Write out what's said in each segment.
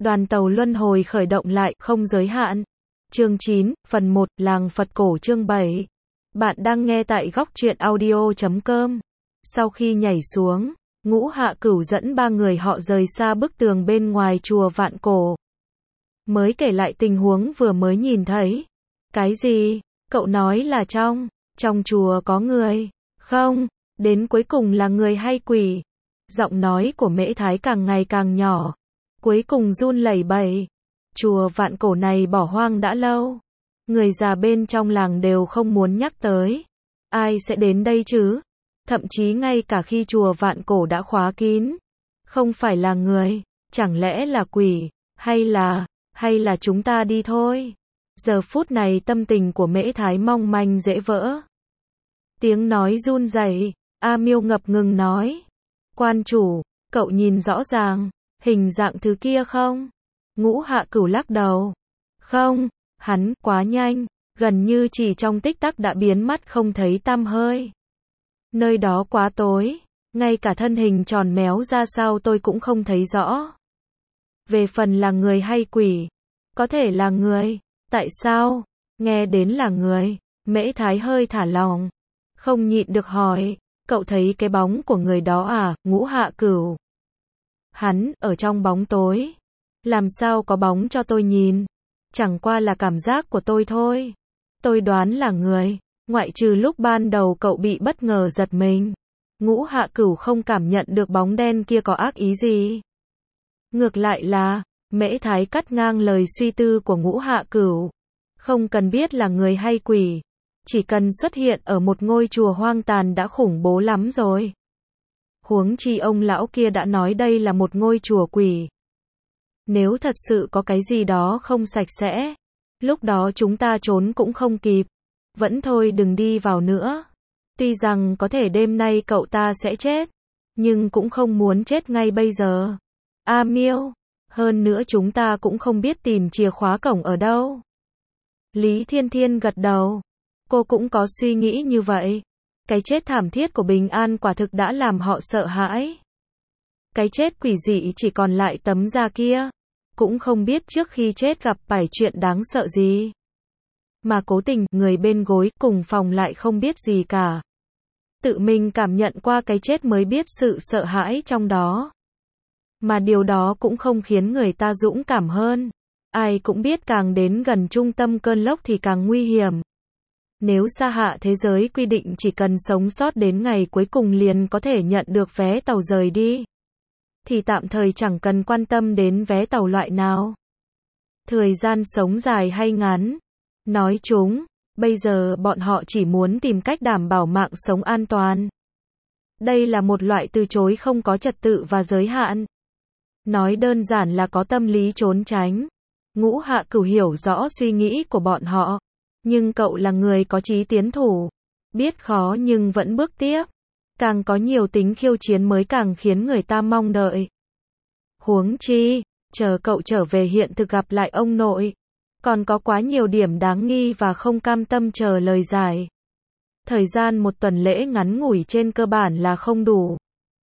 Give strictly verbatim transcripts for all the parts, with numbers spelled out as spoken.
Đoàn tàu luân hồi khởi động lại, không giới hạn. Chương chín, phần một, Làng Phật Cổ chương bảy. Bạn đang nghe tại góc truyện audio chấm com. Sau khi nhảy xuống, Ngũ Hạ Cửu dẫn ba người họ rời xa bức tường bên ngoài chùa Vạn Cổ. Mới kể lại tình huống vừa mới nhìn thấy. Cái gì? Cậu nói là trong, trong chùa có người. Không, đến cuối cùng là người hay quỷ? Giọng nói của Mễ Thái càng ngày càng nhỏ. Cuối cùng run lẩy bẩy. Chùa Vạn Cổ này bỏ hoang đã lâu. Người già bên trong làng đều không muốn nhắc tới. Ai sẽ đến đây chứ? Thậm chí ngay cả khi chùa Vạn Cổ đã khóa kín. Không phải là người, chẳng lẽ là quỷ, hay là, hay là chúng ta đi thôi. Giờ phút này tâm tình của Mễ Thái mong manh dễ vỡ. Tiếng nói run rẩy, A Miêu ngập ngừng nói. Quan chủ, cậu nhìn rõ ràng, hình dạng thứ kia không? Ngũ Hạ Cửu lắc đầu. Không, hắn, quá nhanh, gần như chỉ trong tích tắc đã biến mất không thấy tăm hơi. Nơi đó quá tối, ngay cả thân hình tròn méo ra sao tôi cũng không thấy rõ. Về phần là người hay quỷ, có thể là người, tại sao? Nghe đến là người, Mễ Thái hơi thả lỏng, không nhịn được hỏi, cậu thấy cái bóng của người đó à, Ngũ Hạ Cửu? Hắn, ở trong bóng tối. Làm sao có bóng cho tôi nhìn? Chẳng qua là cảm giác của tôi thôi. Tôi đoán là người, ngoại trừ lúc ban đầu cậu bị bất ngờ giật mình. Ngũ Hạ Cửu không cảm nhận được bóng đen kia có ác ý gì. Ngược lại là, Mễ Thái cắt ngang lời suy tư của Ngũ Hạ Cửu. Không cần biết là người hay quỷ, chỉ cần xuất hiện ở một ngôi chùa hoang tàn đã khủng bố lắm rồi. Huống chi ông lão kia đã nói đây là một ngôi chùa quỷ. Nếu thật sự có cái gì đó không sạch sẽ, lúc đó chúng ta trốn cũng không kịp. Vẫn thôi đừng đi vào nữa. Tuy rằng có thể đêm nay cậu ta sẽ chết, nhưng cũng không muốn chết ngay bây giờ. A Miêu, hơn nữa chúng ta cũng không biết tìm chìa khóa cổng ở đâu. Lý Thiên Thiên gật đầu. Cô cũng có suy nghĩ như vậy. Cái chết thảm thiết của Bình An quả thực đã làm họ sợ hãi. Cái chết quỷ dị chỉ còn lại tấm da kia. Cũng không biết trước khi chết gặp phải chuyện đáng sợ gì. Mà cố tình, người bên gối, cùng phòng lại không biết gì cả. Tự mình cảm nhận qua cái chết mới biết sự sợ hãi trong đó. Mà điều đó cũng không khiến người ta dũng cảm hơn. Ai cũng biết càng đến gần trung tâm cơn lốc thì càng nguy hiểm. Nếu xa hạ thế giới quy định chỉ cần sống sót đến ngày cuối cùng liền có thể nhận được vé tàu rời đi, thì tạm thời chẳng cần quan tâm đến vé tàu loại nào. Thời gian sống dài hay ngắn, nói chúng, bây giờ bọn họ chỉ muốn tìm cách đảm bảo mạng sống an toàn. Đây là một loại từ chối không có trật tự và giới hạn. Nói đơn giản là có tâm lý trốn tránh. Ngũ Hạ Cửu hiểu rõ suy nghĩ của bọn họ. Nhưng cậu là người có chí tiến thủ. Biết khó nhưng vẫn bước tiếp. Càng có nhiều tính khiêu chiến mới càng khiến người ta mong đợi. Huống chi, chờ cậu trở về hiện thực gặp lại ông nội. Còn có quá nhiều điểm đáng nghi và không cam tâm chờ lời giải. Thời gian một tuần lễ ngắn ngủi trên cơ bản là không đủ.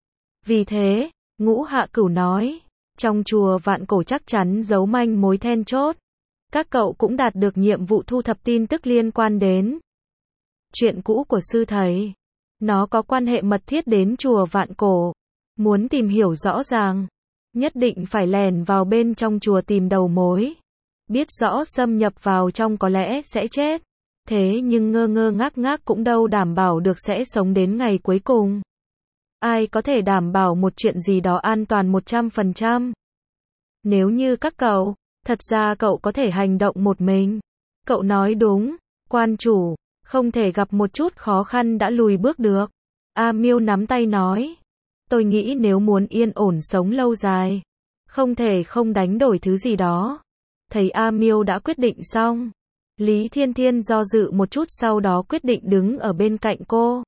Vì thế, Ngũ Hạ Cửu nói, trong chùa Vạn Cổ chắc chắn giấu manh mối then chốt. Các cậu cũng đạt được nhiệm vụ thu thập tin tức liên quan đến chuyện cũ của sư thầy. Nó có quan hệ mật thiết đến chùa Vạn Cổ. Muốn tìm hiểu rõ ràng, nhất định phải lèn vào bên trong chùa tìm đầu mối. Biết rõ xâm nhập vào trong có lẽ sẽ chết. Thế nhưng ngơ ngơ ngác ngác cũng đâu đảm bảo được sẽ sống đến ngày cuối cùng. Ai có thể đảm bảo một chuyện gì đó an toàn một trăm phần trăm? Nếu như các cậu, thật ra cậu có thể hành động một mình. Cậu nói đúng, quan chủ, không thể gặp một chút khó khăn đã lùi bước được. A Miêu nắm tay nói. Tôi nghĩ nếu muốn yên ổn sống lâu dài, không thể không đánh đổi thứ gì đó. Thấy A Miêu đã quyết định xong. Lý Thiên Thiên do dự một chút sau đó quyết định đứng ở bên cạnh cô.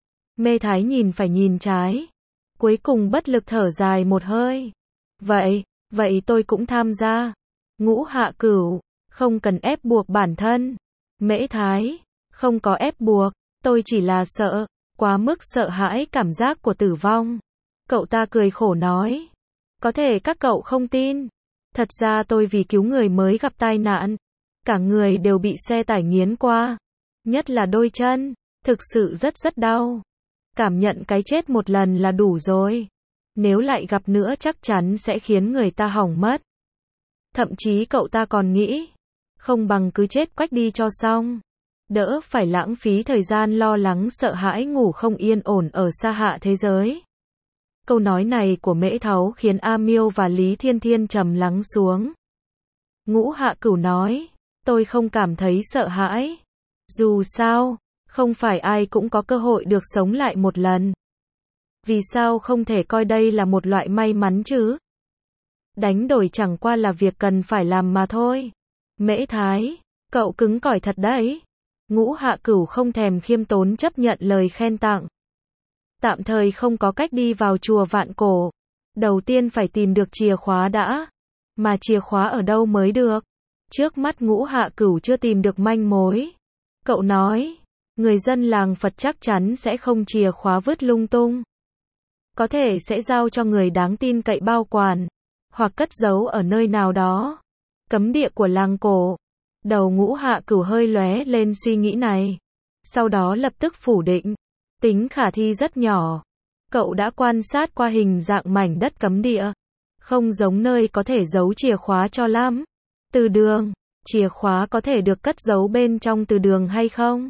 Mê Thái nhìn phải nhìn trái. Cuối cùng bất lực thở dài một hơi. Vậy, vậy tôi cũng tham gia. Ngũ Hạ Cửu, không cần ép buộc bản thân. Mễ Thái, không có ép buộc, tôi chỉ là sợ, quá mức sợ hãi cảm giác của tử vong. Cậu ta cười khổ nói. Có thể các cậu không tin, Thật ra tôi vì cứu người mới gặp tai nạn. Cả người đều bị xe tải nghiến qua. Nhất là đôi chân. Thực sự rất rất đau. Cảm nhận cái chết một lần là đủ rồi. Nếu lại gặp nữa chắc chắn sẽ khiến người ta hỏng mất. Thậm chí cậu ta còn nghĩ, không bằng cứ chết quách đi cho xong. Đỡ phải lãng phí thời gian lo lắng sợ hãi ngủ không yên ổn ở xa hạ thế giới. Câu nói này của Mễ Tháo khiến A Miêu và Lý Thiên Thiên trầm lắng xuống. Ngũ Hạ Cửu nói, tôi không cảm thấy sợ hãi. Dù sao, không phải ai cũng có cơ hội được sống lại một lần. Vì sao không thể coi đây là một loại may mắn chứ? Đánh đổi chẳng qua là việc cần phải làm mà thôi. Mễ Thái, cậu cứng cỏi thật đấy. Ngũ Hạ Cửu không thèm khiêm tốn chấp nhận lời khen tặng. Tạm thời không có cách đi vào chùa Vạn Cổ. Đầu tiên phải tìm được chìa khóa đã. Mà chìa khóa ở đâu mới được? Trước mắt Ngũ Hạ Cửu chưa tìm được manh mối. Cậu nói, người dân làng Phật chắc chắn sẽ không chìa khóa vứt lung tung. Có thể sẽ giao cho người đáng tin cậy bảo quản, hoặc cất giấu ở nơi nào đó. Cấm địa của làng cổ. Đầu Ngũ Hạ Cửu hơi lóe lên suy nghĩ này. Sau đó lập tức phủ định. Tính khả thi rất nhỏ. Cậu đã quan sát qua hình dạng mảnh đất cấm địa. Không giống nơi có thể giấu chìa khóa cho lắm. Từ đường, chìa khóa có thể được cất giấu bên trong từ đường hay không?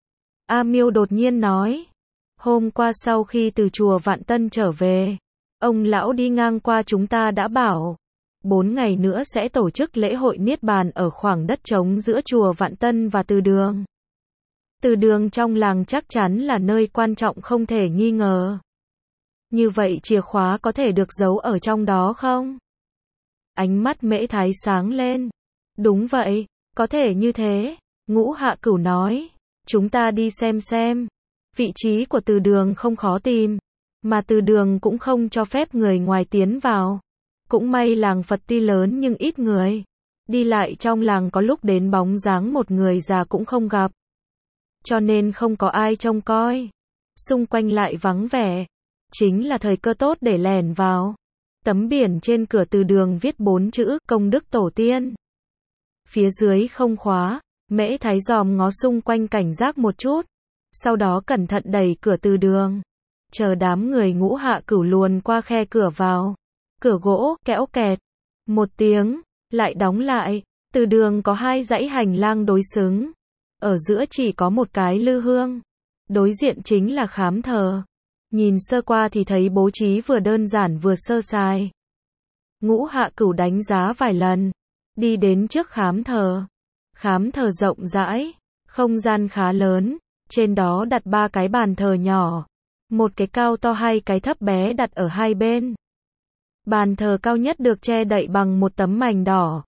A Miêu đột nhiên nói. Hôm qua sau khi từ chùa Vạn Tân trở về, ông lão đi ngang qua chúng ta đã bảo, bốn ngày nữa sẽ tổ chức lễ hội Niết Bàn ở khoảng đất trống giữa chùa Vạn Tân và từ đường. Từ đường trong làng chắc chắn là nơi quan trọng không thể nghi ngờ. Như vậy chìa khóa có thể được giấu ở trong đó không? Ánh mắt Mễ Thái sáng lên. Đúng vậy, có thể như thế. Ngũ Hạ Cửu nói, chúng ta đi xem xem. Vị trí của từ đường không khó tìm, mà từ đường cũng không cho phép người ngoài tiến vào. Cũng may làng Phật tuy lớn nhưng ít người. Đi lại trong làng có lúc đến bóng dáng một người già cũng không gặp. Cho nên không có ai trông coi. Xung quanh lại vắng vẻ. Chính là thời cơ tốt để lẻn vào. Tấm biển trên cửa từ đường viết bốn chữ công đức tổ tiên. Phía dưới không khóa. Mễ Thái dòm ngó xung quanh cảnh giác một chút. Sau đó cẩn thận đẩy cửa từ đường. Chờ đám người Ngũ Hạ Cửu luồn qua khe cửa vào. Cửa gỗ, kẽo kẹt. Một tiếng, lại đóng lại. Từ đường có hai dãy hành lang đối xứng. Ở giữa chỉ có một cái lư hương. Đối diện chính là khám thờ. Nhìn sơ qua thì thấy bố trí vừa đơn giản vừa sơ sài. Ngũ Hạ Cửu đánh giá vài lần. Đi đến trước khám thờ. Khám thờ rộng rãi. Không gian khá lớn. Trên đó đặt ba cái bàn thờ nhỏ. Một cái cao to hai cái thấp bé đặt ở hai bên. Bàn thờ cao nhất được che đậy bằng một tấm mành đỏ.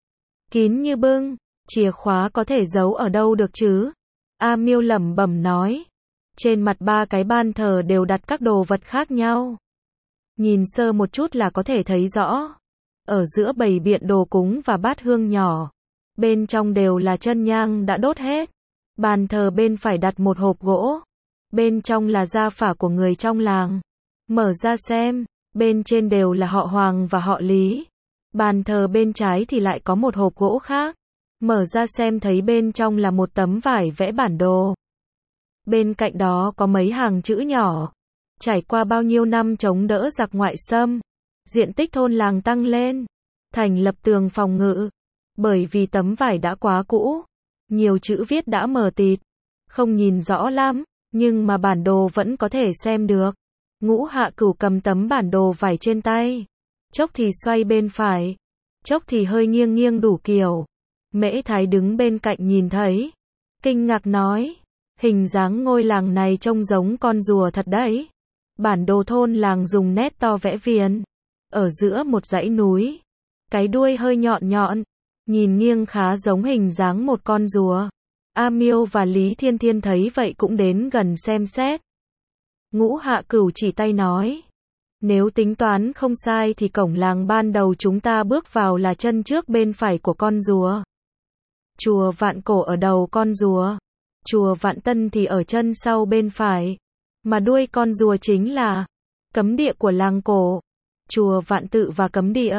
Kín như bưng. Chìa khóa có thể giấu ở đâu được chứ? A Miêu lẩm bẩm nói. Trên mặt ba cái bàn thờ đều đặt các đồ vật khác nhau. Nhìn sơ một chút là có thể thấy rõ. Ở giữa bày biện đồ cúng và bát hương nhỏ. Bên trong đều là chân nhang đã đốt hết. Bàn thờ bên phải đặt một hộp gỗ. Bên trong là gia phả của người trong làng. Mở ra xem, bên trên đều là họ Hoàng và họ Lý. Bàn thờ bên trái thì lại có một hộp gỗ khác. Mở ra xem thấy bên trong là một tấm vải vẽ bản đồ. Bên cạnh đó có mấy hàng chữ nhỏ. Trải qua bao nhiêu năm chống đỡ giặc ngoại xâm, diện tích thôn làng tăng lên, thành lập tường phòng ngự. Bởi vì tấm vải đã quá cũ, nhiều chữ viết đã mờ tịt, không nhìn rõ lắm, nhưng mà bản đồ vẫn có thể xem được. Ngũ Hạ Cửu cầm tấm bản đồ vải trên tay, chốc thì xoay bên phải, chốc thì hơi nghiêng nghiêng đủ kiểu. Mễ Thái đứng bên cạnh nhìn thấy, kinh ngạc nói, hình dáng ngôi làng này trông giống con rùa thật đấy. Bản đồ thôn làng dùng nét to vẽ viền, ở giữa một dãy núi, cái đuôi hơi nhọn nhọn, nhìn nghiêng khá giống hình dáng một con rùa. A Miêu và Lý Thiên Thiên thấy vậy cũng đến gần xem xét. Ngũ Hạ Cửu chỉ tay nói, nếu tính toán không sai thì cổng làng ban đầu chúng ta bước vào là chân trước bên phải của con rùa. Chùa Vạn Cổ ở đầu con rùa, chùa Vạn Tân thì ở chân sau bên phải, mà đuôi con rùa chính là cấm địa của làng cổ. Chùa Vạn Tự và cấm địa,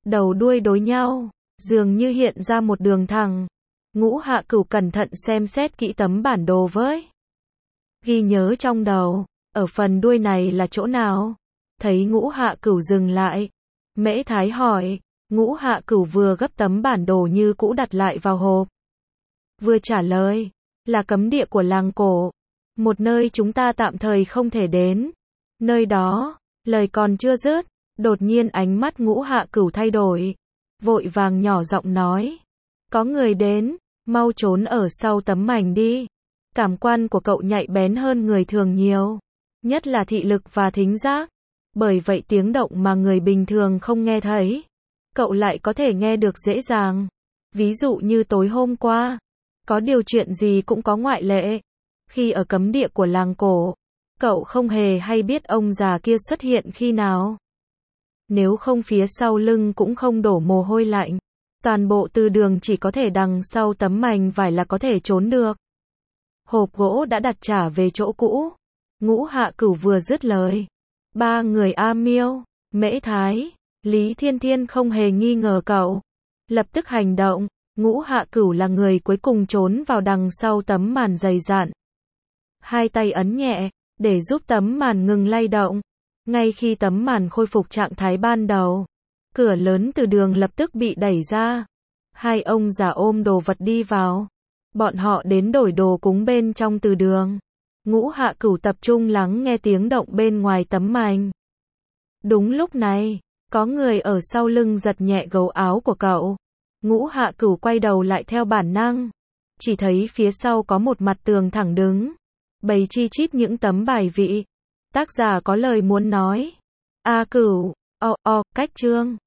đầu đuôi đối nhau, dường như hiện ra một đường thẳng. Ngũ Hạ Cửu cẩn thận xem xét kỹ tấm bản đồ với ghi nhớ trong đầu, ở phần đuôi này là chỗ nào? Thấy Ngũ Hạ Cửu dừng lại, Mễ Thái hỏi, Ngũ Hạ Cửu vừa gấp tấm bản đồ như cũ đặt lại vào hộp. Vừa trả lời, là cấm địa của làng cổ, một nơi chúng ta tạm thời không thể đến. Nơi đó, lời còn chưa dứt, đột nhiên ánh mắt Ngũ Hạ Cửu thay đổi, vội vàng nhỏ giọng nói, có người đến, mau trốn ở sau tấm mảnh đi. Cảm quan của cậu nhạy bén hơn người thường nhiều, nhất là thị lực và thính giác. Bởi vậy tiếng động mà người bình thường không nghe thấy, cậu lại có thể nghe được dễ dàng. Ví dụ như tối hôm qua, có điều chuyện gì cũng có ngoại lệ. Khi ở cấm địa của làng cổ, cậu không hề hay biết ông già kia xuất hiện khi nào. Nếu không phía sau lưng cũng không đổ mồ hôi lạnh. Toàn bộ từ đường chỉ có thể đằng sau tấm mảnh vải là có thể trốn được. Hộp gỗ đã đặt trả về chỗ cũ. Ngũ Hạ Cửu vừa dứt lời, ba người A Miêu, Mễ Thái, Lý Thiên Thiên không hề nghi ngờ cậu, lập tức hành động. Ngũ Hạ Cửu là người cuối cùng trốn vào đằng sau tấm màn dày dặn. Hai tay ấn nhẹ, để giúp tấm màn ngừng lay động. Ngay khi tấm màn khôi phục trạng thái ban đầu, cửa lớn từ đường lập tức bị đẩy ra. Hai ông già ôm đồ vật đi vào. Bọn họ đến đổi đồ cúng bên trong từ đường. Ngũ Hạ Cửu tập trung lắng nghe tiếng động bên ngoài tấm màn. Đúng lúc này, có người ở sau lưng giật nhẹ gấu áo của cậu. Ngũ Hạ Cửu quay đầu lại theo bản năng. Chỉ thấy phía sau có một mặt tường thẳng đứng, bày chi chít những tấm bài vị. Tác giả có lời muốn nói. A Cửu, o o, cách chương.